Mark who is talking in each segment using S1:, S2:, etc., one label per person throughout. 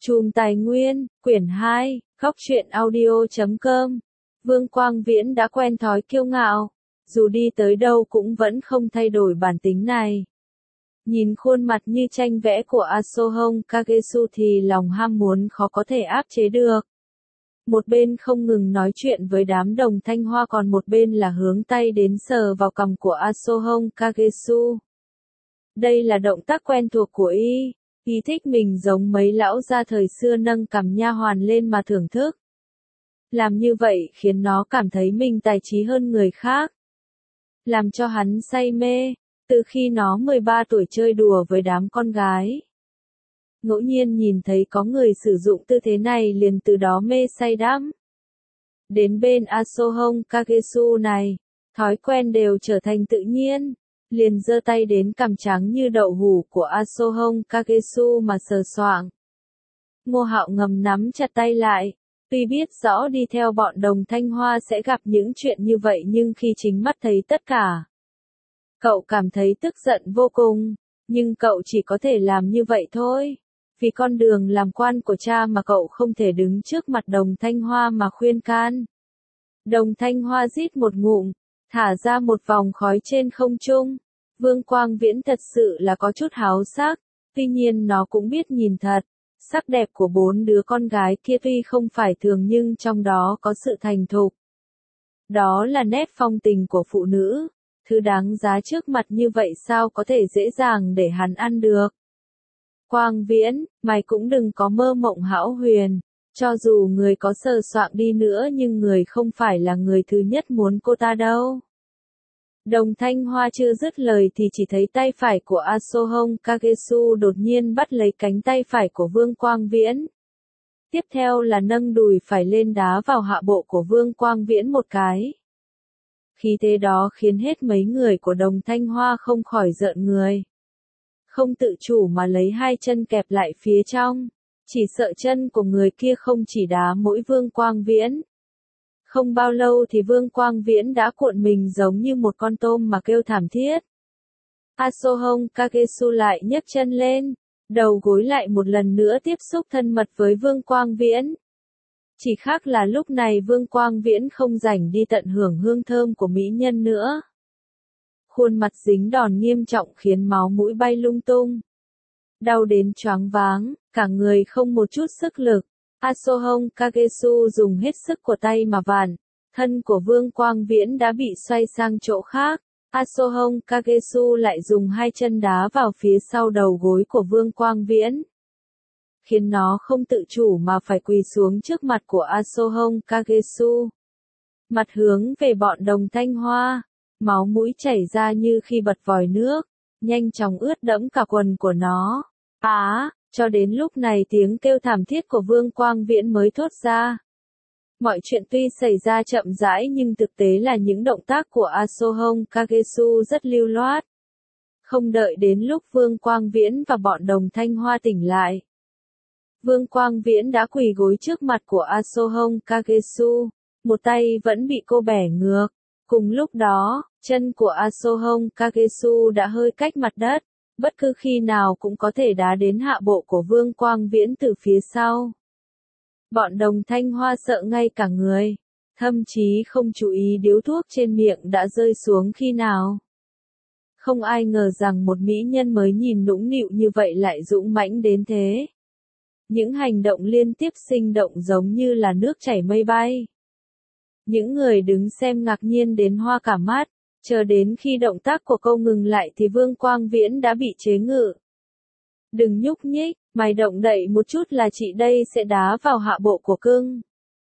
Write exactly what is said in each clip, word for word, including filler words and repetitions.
S1: Chùm Tài Nguyên, quyển hai, góc truyện audio chấm com. Vương Quang Viễn đã quen thói kiêu ngạo, dù đi tới đâu cũng vẫn không thay đổi bản tính này. Nhìn khuôn mặt như tranh vẽ của Asohong Kagesu thì lòng ham muốn khó có thể áp chế được. Một bên không ngừng nói chuyện với đám đồng thanh hoa, còn một bên là hướng tay đến sờ vào cằm của Asohong Kagesu. Đây là động tác quen thuộc của y. Y thích mình giống mấy lão gia thời xưa nâng cằm nha hoàn lên mà thưởng thức. Làm như vậy khiến nó cảm thấy mình tài trí hơn người khác. Làm cho hắn say mê, từ khi nó mười ba tuổi chơi đùa với đám con gái. Ngẫu nhiên nhìn thấy có người sử dụng tư thế này liền từ đó mê say đắm. Đến bên Asohong Kagesu này, thói quen đều trở thành tự nhiên. Liền giơ tay đến cằm trắng như đậu hũ của Asohong Kagesu mà sờ soạng. Ngô Hạo ngầm nắm chặt tay lại, tuy biết rõ đi theo bọn đồng thanh hoa sẽ gặp những chuyện như vậy nhưng khi chính mắt thấy tất cả, cậu cảm thấy tức giận vô cùng, nhưng cậu chỉ có thể làm như vậy thôi. Vì con đường làm quan của cha mà cậu không thể đứng trước mặt đồng thanh hoa mà khuyên can. Đồng thanh hoa rít một ngụm, thả ra một vòng khói trên không trung. Vương Quang Viễn thật sự là có chút háo sắc, tuy nhiên nó cũng biết nhìn thật. Sắc đẹp của bốn đứa con gái kia tuy không phải thường nhưng trong đó có sự thành thục. Đó là nét phong tình của phụ nữ, thứ đáng giá trước mặt như vậy sao có thể dễ dàng để hắn ăn được. Quang Viễn, mày cũng đừng có mơ mộng hão huyền, cho dù người có sờ soạng đi nữa nhưng người không phải là người thứ nhất muốn cô ta đâu. Đồng thanh hoa chưa dứt lời thì chỉ thấy tay phải của Asohong Kagesu đột nhiên bắt lấy cánh tay phải của Vương Quang Viễn. Tiếp theo là nâng đùi phải lên đá vào hạ bộ của Vương Quang Viễn một cái. Khí thế đó khiến hết mấy người của đồng thanh hoa không khỏi rợn người. Không tự chủ mà lấy hai chân kẹp lại phía trong, chỉ sợ chân của người kia không chỉ đá mỗi Vương Quang Viễn. Không bao lâu thì Vương Quang Viễn đã cuộn mình giống như một con tôm mà kêu thảm thiết. Asohong Kagesu lại nhấc chân lên, đầu gối lại một lần nữa tiếp xúc thân mật với Vương Quang Viễn. Chỉ khác là lúc này Vương Quang Viễn không rảnh đi tận hưởng hương thơm của mỹ nhân nữa. Khuôn mặt dính đòn nghiêm trọng khiến máu mũi bay lung tung. Đau đến choáng váng, cả người không một chút sức lực. Asohong Kagesu dùng hết sức của tay mà vặn, thân của Vương Quang Viễn đã bị xoay sang chỗ khác. Asohong Kagesu lại dùng hai chân đá vào phía sau đầu gối của Vương Quang Viễn, khiến nó không tự chủ mà phải quỳ xuống trước mặt của Asohong Kagesu. Mặt hướng về bọn đồng thanh hoa, máu mũi chảy ra như khi bật vòi nước, nhanh chóng ướt đẫm cả quần của nó. Á! À, cho đến lúc này tiếng kêu thảm thiết của Vương Quang Viễn mới thốt ra. Mọi chuyện tuy xảy ra chậm rãi nhưng thực tế là những động tác của Asohong Kagesu rất lưu loát. Không đợi đến lúc Vương Quang Viễn và bọn đồng thanh hoa tỉnh lại, Vương Quang Viễn đã quỳ gối trước mặt của Asohong Kagesu, một tay vẫn bị cô bẻ ngược. Cùng lúc đó, chân của Asohong Kagesu đã hơi cách mặt đất. Bất cứ khi nào cũng có thể đá đến hạ bộ của Vương Quang Viễn từ phía sau. Bọn đồng thanh hoa sợ ngay cả người, thậm chí không chú ý điếu thuốc trên miệng đã rơi xuống khi nào. Không ai ngờ rằng một mỹ nhân mới nhìn nũng nịu như vậy lại dũng mãnh đến thế. Những hành động liên tiếp sinh động giống như là nước chảy mây bay. Những người đứng xem ngạc nhiên đến hoa cả mắt. Chờ đến khi động tác của cô ngừng lại thì Vương Quang Viễn đã bị chế ngự. Đừng nhúc nhích, mày động đậy một chút là chị đây sẽ đá vào hạ bộ của cưng.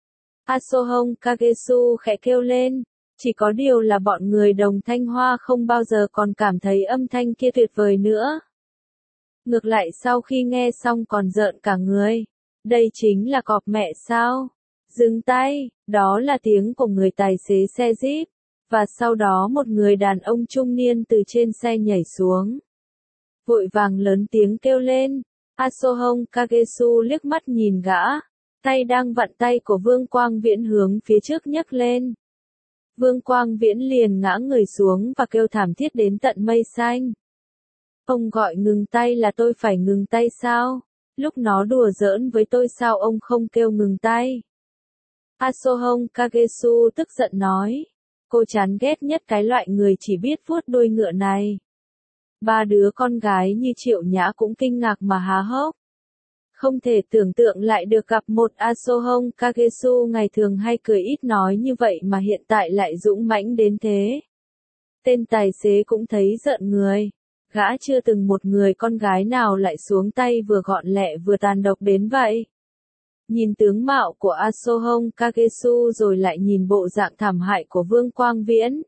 S1: Asohong Kagesu khẽ kêu lên, chỉ có điều là bọn người đồng thanh hoa không bao giờ còn cảm thấy âm thanh kia tuyệt vời nữa. Ngược lại sau khi nghe xong còn rợn cả người. Đây chính là cọp mẹ sao? Dừng tay, đó là tiếng của người tài xế xe Jeep. Và sau đó một người đàn ông trung niên từ trên xe nhảy xuống. Vội vàng lớn tiếng kêu lên. Asohong Kagesu liếc mắt nhìn gã. Tay đang vặn tay của Vương Quang Viễn hướng phía trước nhấc lên. Vương Quang Viễn liền ngã người xuống và kêu thảm thiết đến tận mây xanh. Ông gọi ngừng tay là tôi phải ngừng tay sao? lúc nó đùa giỡn với tôi sao ông không kêu ngừng tay? Asohong Kagesu tức giận nói. Cô chán ghét nhất cái loại người chỉ biết vuốt đuôi ngựa này. Ba đứa con gái như Triệu Nhã cũng kinh ngạc mà há hốc. Không thể tưởng tượng lại được gặp một Asohong Kagesu ngày thường hay cười ít nói như vậy mà hiện tại lại dũng mãnh đến thế. Tên tài xế cũng thấy giận người. Gã chưa từng một người con gái nào lại xuống tay vừa gọn lẹ vừa tàn độc đến vậy. Nhìn tướng mạo của Asohong Kagesu rồi lại nhìn bộ dạng thảm hại của Vương Quang Viễn.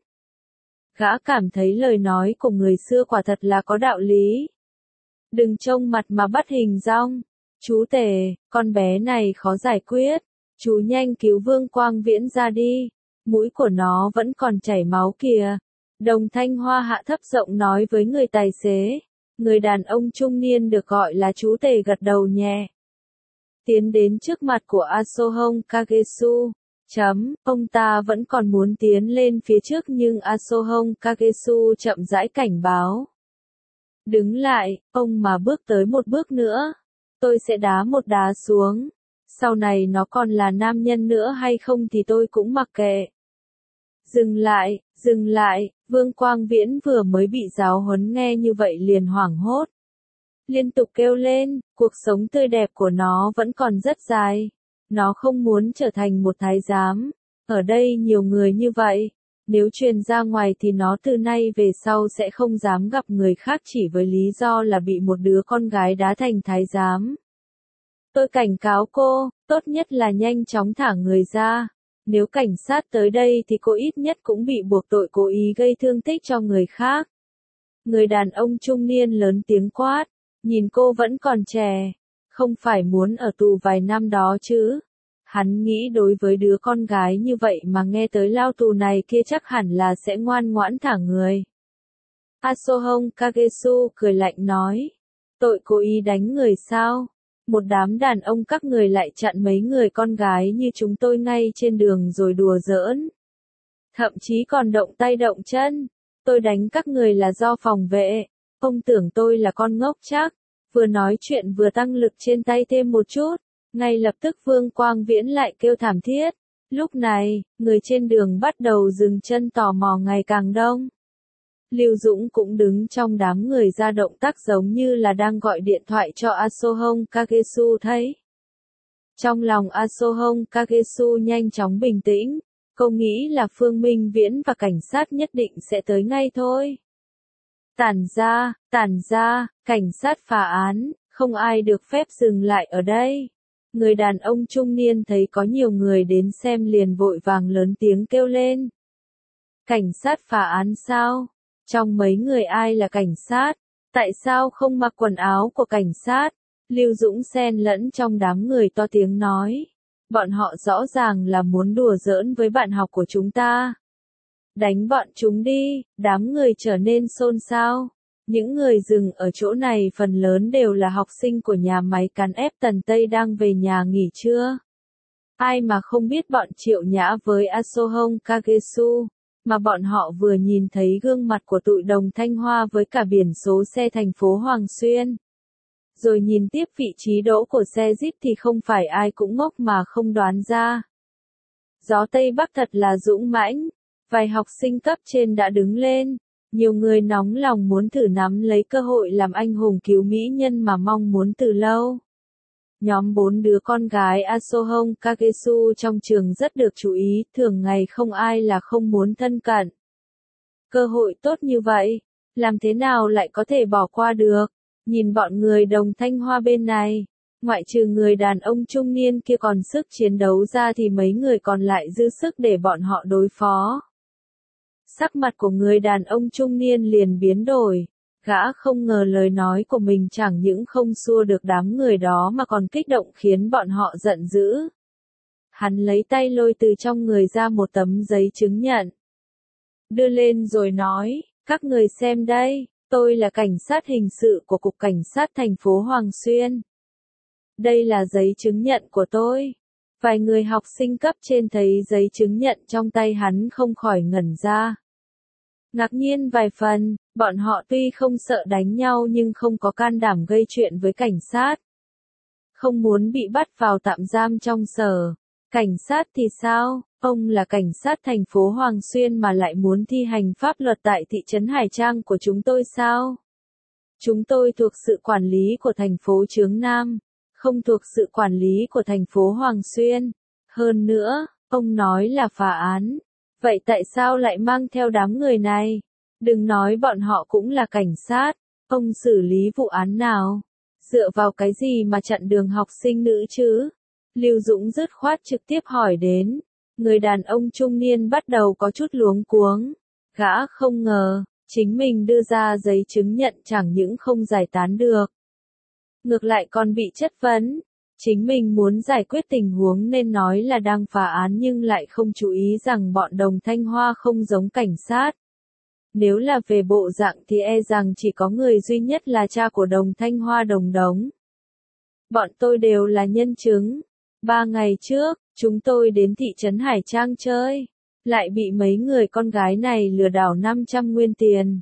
S1: Gã cảm thấy lời nói của người xưa quả thật là có đạo lý. Đừng trông mặt mà bắt hình dong. Chú Tề, con bé này khó giải quyết. Chú nhanh cứu Vương Quang Viễn ra đi. Mũi của nó vẫn còn chảy máu kìa. Đồng Thanh Hoa hạ thấp giọng nói với người tài xế. Người đàn ông trung niên được gọi là chú Tề gật đầu nhẹ. Tiến đến trước mặt của Asohong Kagesu. Chấm, ông ta vẫn còn muốn tiến lên phía trước nhưng Asohong Kagesu chậm rãi cảnh báo. Đứng lại, ông mà bước tới một bước nữa. Tôi sẽ đá một đá xuống. Sau này nó còn là nam nhân nữa hay không thì tôi cũng mặc kệ. Dừng lại, dừng lại, Vương Quang Viễn vừa mới bị giáo huấn nghe như vậy liền hoảng hốt. Liên tục kêu lên, cuộc sống tươi đẹp của nó vẫn còn rất dài. Nó không muốn trở thành một thái giám. Ở đây nhiều người như vậy. Nếu truyền ra ngoài thì nó từ nay về sau sẽ không dám gặp người khác chỉ với lý do là bị một đứa con gái đá thành thái giám. Tôi cảnh cáo cô, tốt nhất là nhanh chóng thả người ra. Nếu cảnh sát tới đây thì cô ít nhất cũng bị buộc tội cố ý gây thương tích cho người khác. Người đàn ông trung niên lớn tiếng quát, nhìn cô vẫn còn trẻ, không phải muốn ở tù vài năm đó chứ. Hắn nghĩ đối với đứa con gái như vậy mà nghe tới lao tù này kia chắc hẳn là sẽ ngoan ngoãn thả người. Asohong Kagesu cười lạnh nói, tội cố ý đánh người sao? Một đám đàn ông các người lại chặn mấy người con gái như chúng tôi ngay trên đường rồi đùa giỡn. Thậm chí còn động tay động chân. Tôi đánh các người là do phòng vệ. Ông tưởng tôi là con ngốc chắc. Vừa nói chuyện vừa tăng lực trên tay thêm một chút. Ngay lập tức Vương Quang Viễn lại kêu thảm thiết. Lúc này, người trên đường bắt đầu dừng chân tò mò ngày càng đông. Lưu Dũng cũng đứng trong đám người ra động tác giống như là đang gọi điện thoại cho Asohong Kagesu thấy. Trong lòng Asohong Kagesu nhanh chóng bình tĩnh, cô nghĩ là Phương Minh Viễn và cảnh sát nhất định sẽ tới ngay thôi. Tản ra, tản ra, cảnh sát phá án, không ai được phép dừng lại ở đây. Người đàn ông trung niên thấy có nhiều người đến xem liền vội vàng lớn tiếng kêu lên. Cảnh sát phá án sao? Trong mấy người ai là cảnh sát? Tại sao không mặc quần áo của cảnh sát? Lưu Dũng xen lẫn trong đám người to tiếng nói. Bọn họ rõ ràng là muốn đùa giỡn với bạn học của chúng ta. Đánh bọn chúng đi, đám người trở nên xôn xao. Những người dừng ở chỗ này phần lớn đều là học sinh của nhà máy cán ép Tần Tây đang về nhà nghỉ trưa. Ai mà không biết bọn Triệu Nhã với Asohong Kagesu. Mà bọn họ vừa nhìn thấy gương mặt của tụi Đồng Thanh Hoa với cả biển số xe thành phố Hoàng Xuyên. Rồi nhìn tiếp vị trí đỗ của xe Jeep thì không phải ai cũng ngốc mà không đoán ra. Gió Tây Bắc thật là dũng mãnh, vài học sinh cấp trên đã đứng lên, nhiều người nóng lòng muốn thử nắm lấy cơ hội làm anh hùng cứu mỹ nhân mà mong muốn từ lâu. Nhóm bốn đứa con gái Asohong Kagesu trong trường rất được chú ý, thường ngày không ai là không muốn thân cận. Cơ hội tốt như vậy, làm thế nào lại có thể bỏ qua được? Nhìn bọn người Đồng Thanh Hoa bên này, ngoại trừ người đàn ông trung niên kia còn sức chiến đấu ra thì mấy người còn lại dư sức để bọn họ đối phó. Sắc mặt của người đàn ông trung niên liền biến đổi. Gã không ngờ lời nói của mình chẳng những không xua được đám người đó mà còn kích động khiến bọn họ giận dữ. Hắn lấy tay lôi từ trong người ra một tấm giấy chứng nhận. Đưa lên rồi nói, các người xem đây, tôi là cảnh sát hình sự của Cục Cảnh sát thành phố Hoàng Xuyên. Đây là giấy chứng nhận của tôi. Vài người học sinh cấp trên thấy giấy chứng nhận trong tay hắn không khỏi ngẩn ra. Ngạc nhiên vài phần, bọn họ tuy không sợ đánh nhau nhưng không có can đảm gây chuyện với cảnh sát. không muốn bị bắt vào tạm giam trong sở. Cảnh sát thì sao? Ông là cảnh sát thành phố Hoàng Xuyên mà lại muốn thi hành pháp luật tại thị trấn Hải Trang của chúng tôi sao? Chúng tôi thuộc sự quản lý của thành phố Chướng Nam, không thuộc sự quản lý của thành phố Hoàng Xuyên. Hơn nữa, ông nói là phá án. Vậy tại sao lại mang theo đám người này? Đừng nói bọn họ cũng là cảnh sát. Ông xử lý vụ án nào? Dựa vào cái gì mà chặn đường học sinh nữ chứ? Lưu Dũng dứt khoát trực tiếp hỏi đến. Người đàn ông trung niên bắt đầu có chút luống cuống. Gã không ngờ, chính mình đưa ra giấy chứng nhận chẳng những không giải tán được. Ngược lại còn bị chất vấn. Chính mình muốn giải quyết tình huống nên nói là đang phá án nhưng lại không chú ý rằng bọn Đồng Thanh Hoa không giống cảnh sát. Nếu là về bộ dạng thì e rằng chỉ có người duy nhất là cha của Đồng Thanh Hoa Đồng Đống. Bọn tôi đều là nhân chứng. Ba ngày trước, chúng tôi đến thị trấn Hải Trang chơi. Lại bị mấy người con gái này lừa đảo năm trăm nguyên tiền.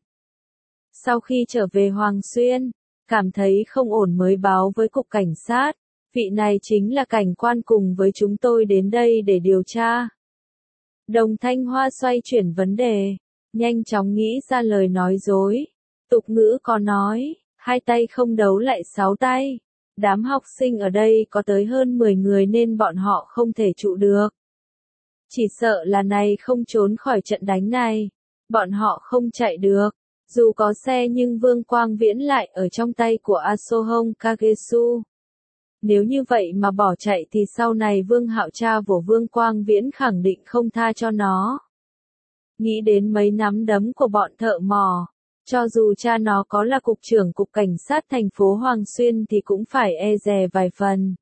S1: Sau khi trở về Hoàng Xuyên, cảm thấy không ổn mới báo với cục cảnh sát. Vị này chính là cảnh quan cùng với chúng tôi đến đây để điều tra. Đồng Thanh Hoa xoay chuyển vấn đề, nhanh chóng nghĩ ra lời nói dối. Tục ngữ có nói, hai tay không đấu lại sáu tay. Đám học sinh ở đây có tới hơn mười người nên bọn họ không thể trụ được. Chỉ sợ là này không trốn khỏi trận đánh này. Bọn họ không chạy được. Dù có xe nhưng Vương Quang Viễn lại ở trong tay của Asohong Kagesu. Nếu như vậy mà bỏ chạy thì sau này Vương Hạo cha của Vương Quang Viễn khẳng định không tha cho nó. Nghĩ đến mấy nắm đấm của bọn thợ mò. Cho dù cha nó có là cục trưởng cục cảnh sát thành phố Hoàng Xuyên thì cũng phải e dè vài phần.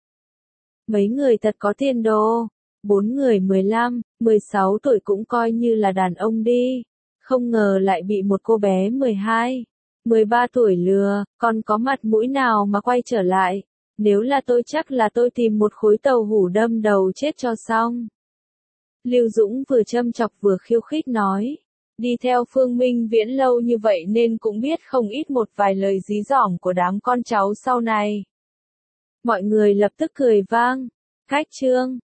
S1: Mấy người thật có tiền đồ. Bốn người mười lăm, mười sáu tuổi cũng coi như là đàn ông đi. Không ngờ lại bị một cô bé mười hai, mười ba tuổi lừa, còn có mặt mũi nào mà quay trở lại. Nếu là tôi chắc là tôi tìm một khối tàu hủ đâm đầu chết cho xong. Lưu Dũng vừa châm chọc vừa khiêu khích nói. Đi theo Phương Minh Viễn lâu như vậy nên cũng biết không ít một vài lời dí dỏm của đám con cháu sau này. Mọi người lập tức cười vang. Cách chương